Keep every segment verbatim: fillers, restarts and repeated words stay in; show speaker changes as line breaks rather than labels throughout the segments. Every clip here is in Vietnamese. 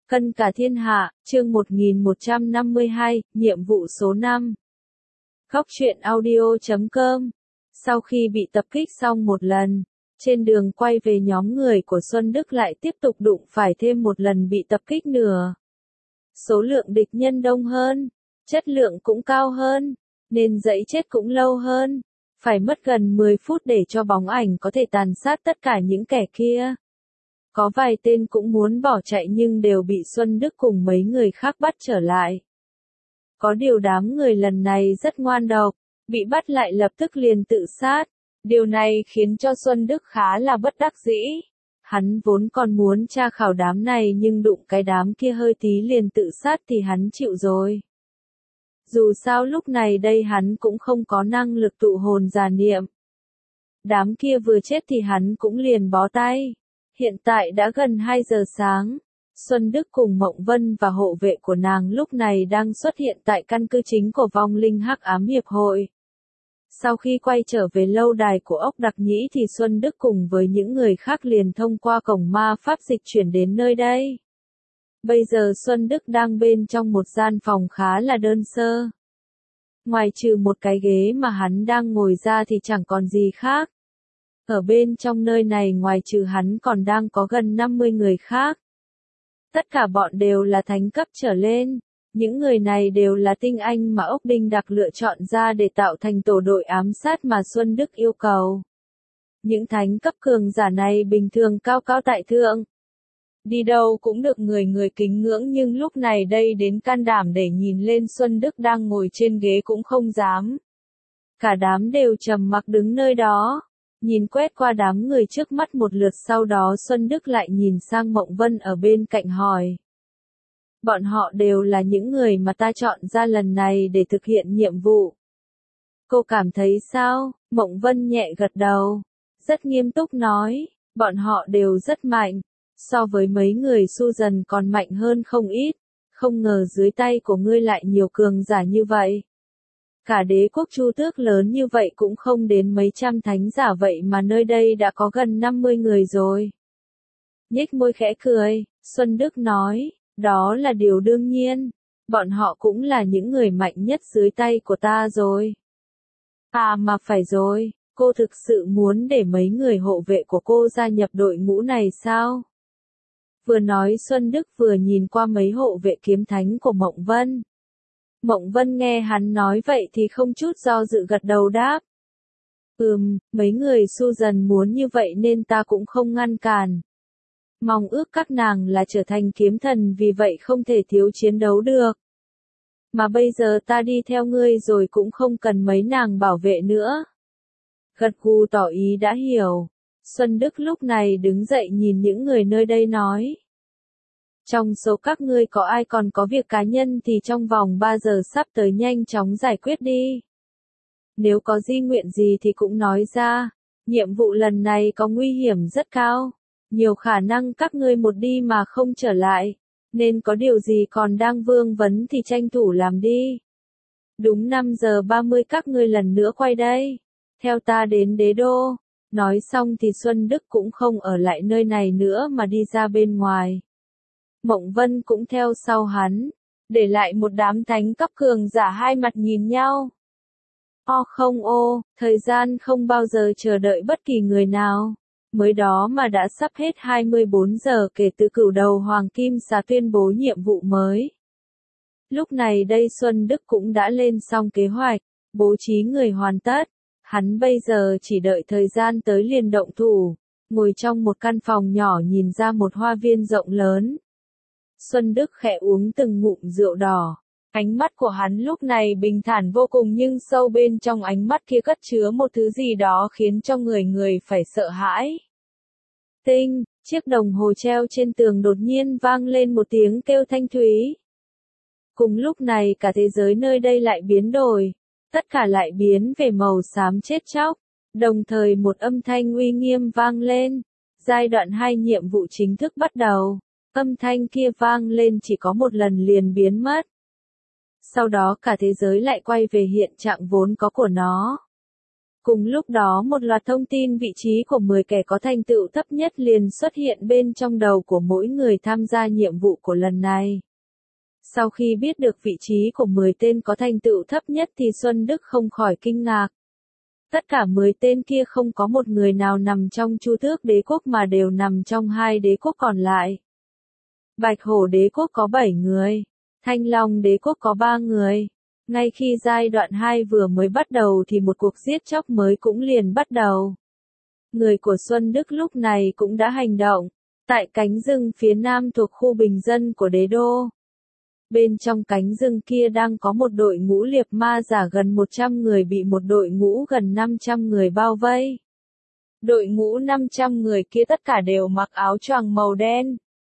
Cân cả thiên hạ, chương một nghìn một trăm năm mươi hai, nhiệm vụ số năm. Góc truyện audio chấm com. Sau khi bị tập kích xong một lần, trên đường quay về nhóm người của Xuân Đức lại tiếp tục đụng phải thêm một lần bị tập kích nữa. Số lượng địch nhân đông hơn, chất lượng cũng cao hơn, nên dãy chết cũng lâu hơn. Phải mất gần mười phút để cho bóng ảnh có thể tàn sát tất cả những kẻ kia. Có vài tên cũng muốn bỏ chạy nhưng đều bị Xuân Đức cùng mấy người khác bắt trở lại. Có điều đám người lần này rất ngoan độc, bị bắt lại lập tức liền tự sát. Điều này khiến cho Xuân Đức khá là bất đắc dĩ. Hắn vốn còn muốn tra khảo đám này nhưng đụng cái đám kia hơi tí liền tự sát thì hắn chịu rồi. Dù sao lúc này đây hắn cũng không có năng lực tụ hồn giả niệm. Đám kia vừa chết thì hắn cũng liền bó tay. Hiện tại đã gần hai giờ sáng, Xuân Đức cùng Mộng Vân và hộ vệ của nàng lúc này đang xuất hiện tại căn cứ chính của vong linh Hắc Ám Hiệp hội. Sau khi quay trở về lâu đài của ốc đặc nhĩ thì Xuân Đức cùng với những người khác liền thông qua cổng ma pháp dịch chuyển đến nơi đây. Bây giờ Xuân Đức đang bên trong một gian phòng khá là đơn sơ. Ngoài trừ một cái ghế mà hắn đang ngồi ra thì chẳng còn gì khác. Ở bên trong nơi này ngoài trừ hắn còn đang có gần năm mươi người khác. Tất cả bọn đều là thánh cấp trở lên. Những người này đều là tinh anh mà ốc đinh đặc lựa chọn ra để tạo thành tổ đội ám sát mà Xuân Đức yêu cầu. Những thánh cấp cường giả này bình thường cao cao tại thượng. Đi đâu cũng được người người kính ngưỡng nhưng lúc này đây đến can đảm để nhìn lên Xuân Đức đang ngồi trên ghế cũng không dám. Cả đám đều trầm mặc đứng nơi đó. Nhìn quét qua đám người trước mắt một lượt sau đó Xuân Đức lại nhìn sang Mộng Vân ở bên cạnh hỏi. Bọn họ đều là những người mà ta chọn ra lần này để thực hiện nhiệm vụ. Cô cảm thấy sao? Mộng Vân nhẹ gật đầu. Rất nghiêm túc nói, bọn họ đều rất mạnh. So với mấy người Susan còn mạnh hơn không ít. Không ngờ dưới tay của ngươi lại nhiều cường giả như vậy. Cả đế quốc Chu Tước lớn như vậy cũng không đến mấy trăm thánh giả vậy mà nơi đây đã có gần năm mươi người rồi. Nhếch môi khẽ cười, Xuân Đức nói, đó là điều đương nhiên. Bọn họ cũng là những người mạnh nhất dưới tay của ta rồi. À mà phải rồi, cô thực sự muốn để mấy người hộ vệ của cô gia nhập đội ngũ này sao? Vừa nói Xuân Đức vừa nhìn qua mấy hộ vệ kiếm thánh của Mộng Vân. Mộng Vân nghe hắn nói vậy thì không chút do dự gật đầu đáp. Ừm, mấy người Susan muốn như vậy nên ta cũng không ngăn cản. Mong ước các nàng là trở thành kiếm thần vì vậy không thể thiếu chiến đấu được. Mà bây giờ ta đi theo ngươi rồi cũng không cần mấy nàng bảo vệ nữa. Gật gù tỏ ý đã hiểu. Xuân Đức lúc này đứng dậy nhìn những người nơi đây nói. Trong số các ngươi có ai còn có việc cá nhân thì trong vòng ba giờ sắp tới nhanh chóng giải quyết đi. Nếu có di nguyện gì thì cũng nói ra, nhiệm vụ lần này có nguy hiểm rất cao, nhiều khả năng các ngươi một đi mà không trở lại, nên có điều gì còn đang vương vấn thì tranh thủ làm đi. Đúng năm giờ ba mươi các ngươi lần nữa quay đây, theo ta đến đế đô. Nói xong thì Xuân Đức cũng không ở lại nơi này nữa mà đi ra bên ngoài. Mộng Vân cũng theo sau hắn, để lại một đám thánh cấp cường giả hai mặt nhìn nhau. O không ô, thời gian không bao giờ chờ đợi bất kỳ người nào. Mới đó mà đã sắp hết hai mươi bốn giờ kể từ cửu đầu Hoàng Kim Xà tuyên bố nhiệm vụ mới. Lúc này đây Xuân Đức cũng đã lên xong kế hoạch, bố trí người hoàn tất. Hắn bây giờ chỉ đợi thời gian tới liền động thủ, ngồi trong một căn phòng nhỏ nhìn ra một hoa viên rộng lớn. Xuân Đức khẽ uống từng ngụm rượu đỏ. Ánh mắt của hắn lúc này bình thản vô cùng nhưng sâu bên trong ánh mắt kia cất chứa một thứ gì đó khiến cho người người phải sợ hãi. Tinh, chiếc đồng hồ treo trên tường đột nhiên vang lên một tiếng kêu thanh thúy. Cùng lúc này cả thế giới nơi đây lại biến đổi. Tất cả lại biến về màu xám chết chóc. Đồng thời một âm thanh uy nghiêm vang lên. Giai đoạn hai nhiệm vụ chính thức bắt đầu. Âm thanh kia vang lên chỉ có một lần liền biến mất. Sau đó cả thế giới lại quay về hiện trạng vốn có của nó. Cùng lúc đó một loạt thông tin vị trí của mười kẻ có thành tựu thấp nhất liền xuất hiện bên trong đầu của mỗi người tham gia nhiệm vụ của lần này. Sau khi biết được vị trí của mười tên có thành tựu thấp nhất thì Xuân Đức không khỏi kinh ngạc. Tất cả mười tên kia không có một người nào nằm trong Chu Tước đế quốc mà đều nằm trong hai đế quốc còn lại. Bạch Hổ đế quốc có bảy người, Thanh Long đế quốc có ba người. Ngay khi giai đoạn hai vừa mới bắt đầu thì một cuộc giết chóc mới cũng liền bắt đầu. Người của Xuân Đức lúc này cũng đã hành động, tại cánh rừng phía nam thuộc khu bình dân của đế đô. Bên trong cánh rừng kia đang có một đội ngũ liệp ma giả gần một trăm người bị một đội ngũ gần năm trăm người bao vây. Đội ngũ năm trăm người kia tất cả đều mặc áo choàng màu đen.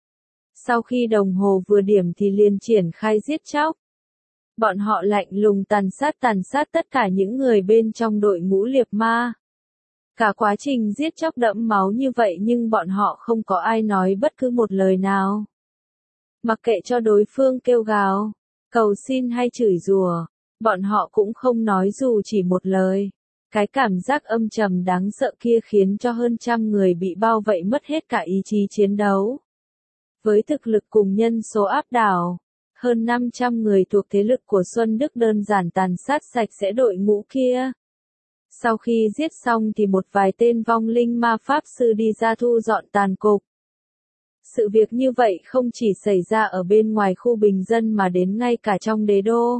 Sau khi đồng hồ vừa điểm thì liền triển khai giết chóc. Bọn họ lạnh lùng tàn sát tàn sát tất cả những người bên trong đội ngũ liệp ma. Cả quá trình giết chóc đẫm máu như vậy nhưng bọn họ không có ai nói bất cứ một lời nào. Mặc kệ cho đối phương kêu gào, cầu xin hay chửi rủa, bọn họ cũng không nói dù chỉ một lời. Cái cảm giác âm trầm đáng sợ kia khiến cho hơn trăm người bị bao vây mất hết cả ý chí chiến đấu. Với thực lực cùng nhân số áp đảo, hơn năm trăm người thuộc thế lực của Xuân Đức đơn giản tàn sát sạch sẽ đội ngũ kia. Sau khi giết xong thì một vài tên vong linh ma pháp sư đi ra thu dọn tàn cục. Sự việc như vậy không chỉ xảy ra ở bên ngoài khu bình dân mà đến ngay cả trong đế đô.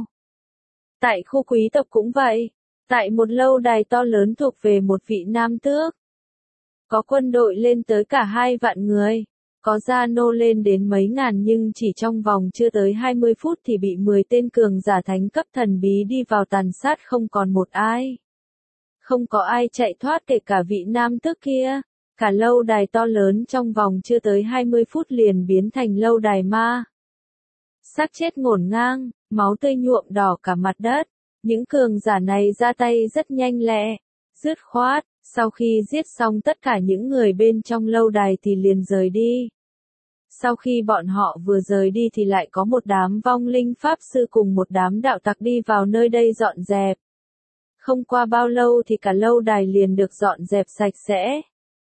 Tại khu quý tộc cũng vậy, tại một lâu đài to lớn thuộc về một vị nam tước. Có quân đội lên tới cả hai vạn người, có gia nô lên đến mấy ngàn nhưng chỉ trong vòng chưa tới hai mươi phút thì bị mười tên cường giả thánh cấp thần bí đi vào tàn sát không còn một ai. Không có ai chạy thoát kể cả vị nam tước kia. Cả lâu đài to lớn trong vòng chưa tới hai mươi phút liền biến thành lâu đài ma. Xác chết ngổn ngang, máu tươi nhuộm đỏ cả mặt đất. Những cường giả này ra tay rất nhanh lẹ, dứt khoát. Sau khi giết xong tất cả những người bên trong lâu đài thì liền rời đi. Sau khi bọn họ vừa rời đi thì lại có một đám vong linh pháp sư cùng một đám đạo tặc đi vào nơi đây dọn dẹp. Không qua bao lâu thì cả lâu đài liền được dọn dẹp sạch sẽ.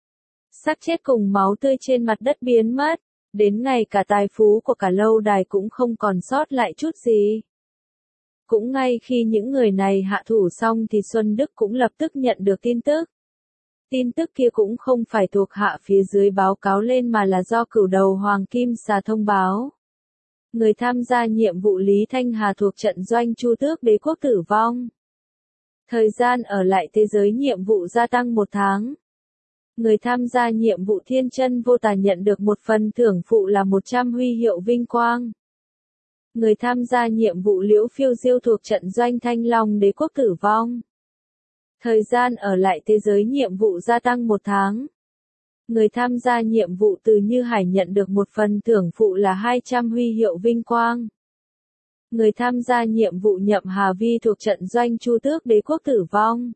Xác chết cùng máu tươi trên mặt đất biến mất, đến ngày cả tài phú của cả lâu đài cũng không còn sót lại chút gì. Cũng ngay khi những người này hạ thủ xong thì Xuân Đức cũng lập tức nhận được tin tức. Tin tức kia cũng không phải thuộc hạ phía dưới báo cáo lên mà là do cửu đầu Hoàng Kim Xà thông báo. Người tham gia nhiệm vụ Lý Thanh Hà thuộc trận doanh Chu Tước đế quốc tử vong. Thời gian ở lại thế giới nhiệm vụ gia tăng một tháng. Người tham gia nhiệm vụ Thiên Chân Vô Tà nhận được một phần thưởng phụ là một trăm huy hiệu vinh quang. Người tham gia nhiệm vụ Liễu Phiêu Diêu thuộc trận doanh Thanh Long đế quốc tử vong. Thời gian ở lại thế giới nhiệm vụ gia tăng một tháng. Người tham gia nhiệm vụ Từ Như Hải nhận được một phần thưởng phụ là hai trăm huy hiệu vinh quang. Người tham gia nhiệm vụ Nhậm Hà Vi thuộc trận doanh Chu Tước đế quốc tử vong.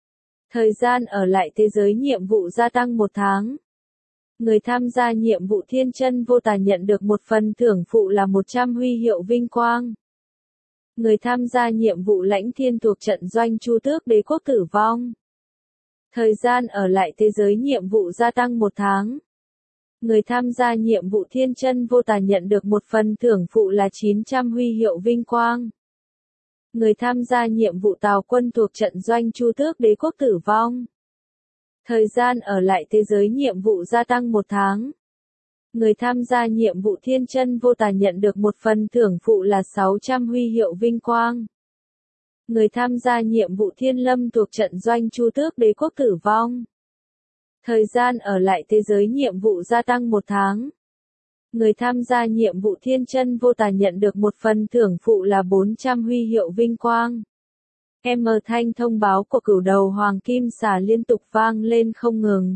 Thời gian ở lại thế giới nhiệm vụ gia tăng một tháng. Người tham gia nhiệm vụ Thiên Chân Vô Tà nhận được một phần thưởng phụ là một trăm huy hiệu vinh quang. Người tham gia nhiệm vụ Lãnh Thiên thuộc trận doanh Chu Tước đế quốc tử vong. Thời gian ở lại thế giới nhiệm vụ gia tăng một tháng. Người tham gia nhiệm vụ Thiên Chân Vô Tà nhận được một phần thưởng phụ là chín trăm huy hiệu vinh quang. Người tham gia nhiệm vụ Tào Quân thuộc trận doanh Chu Tước đế quốc tử vong. Thời gian ở lại thế giới nhiệm vụ gia tăng một tháng. Người tham gia nhiệm vụ Thiên Chân Vô Tà nhận được một phần thưởng phụ là sáu trăm huy hiệu vinh quang. Người tham gia nhiệm vụ Thiên Lâm thuộc trận doanh Chu Tước đế quốc tử vong. Thời gian ở lại thế giới nhiệm vụ gia tăng một tháng. Người tham gia nhiệm vụ Thiên Chân Vô Tà nhận được một phần thưởng phụ là bốn trăm huy hiệu vinh quang. Em mờ thanh thông báo của cửu đầu Hoàng Kim Xà liên tục vang lên không ngừng.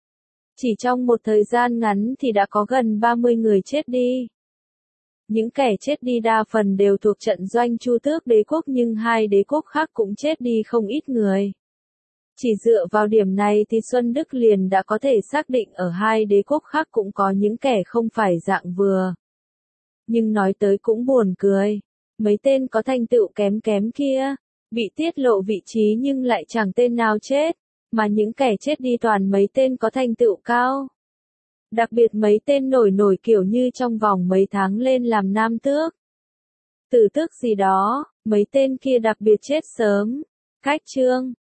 Chỉ trong một thời gian ngắn thì đã có gần ba mươi người chết đi. Những kẻ chết đi đa phần đều thuộc trận doanh Chu Tước đế quốc nhưng hai đế quốc khác cũng chết đi không ít người. Chỉ dựa vào điểm này thì Xuân Đức liền đã có thể xác định ở hai đế quốc khác cũng có những kẻ không phải dạng vừa. Nhưng nói tới cũng buồn cười. Mấy tên có thành tựu kém kém kia, Bị tiết lộ vị trí nhưng lại chẳng tên nào chết, mà những kẻ chết đi toàn mấy tên có thành tựu cao. Đặc biệt mấy tên nổi nổi kiểu như trong vòng mấy tháng lên làm nam tước, tử tước gì đó, mấy tên kia đặc biệt chết sớm. Khách trương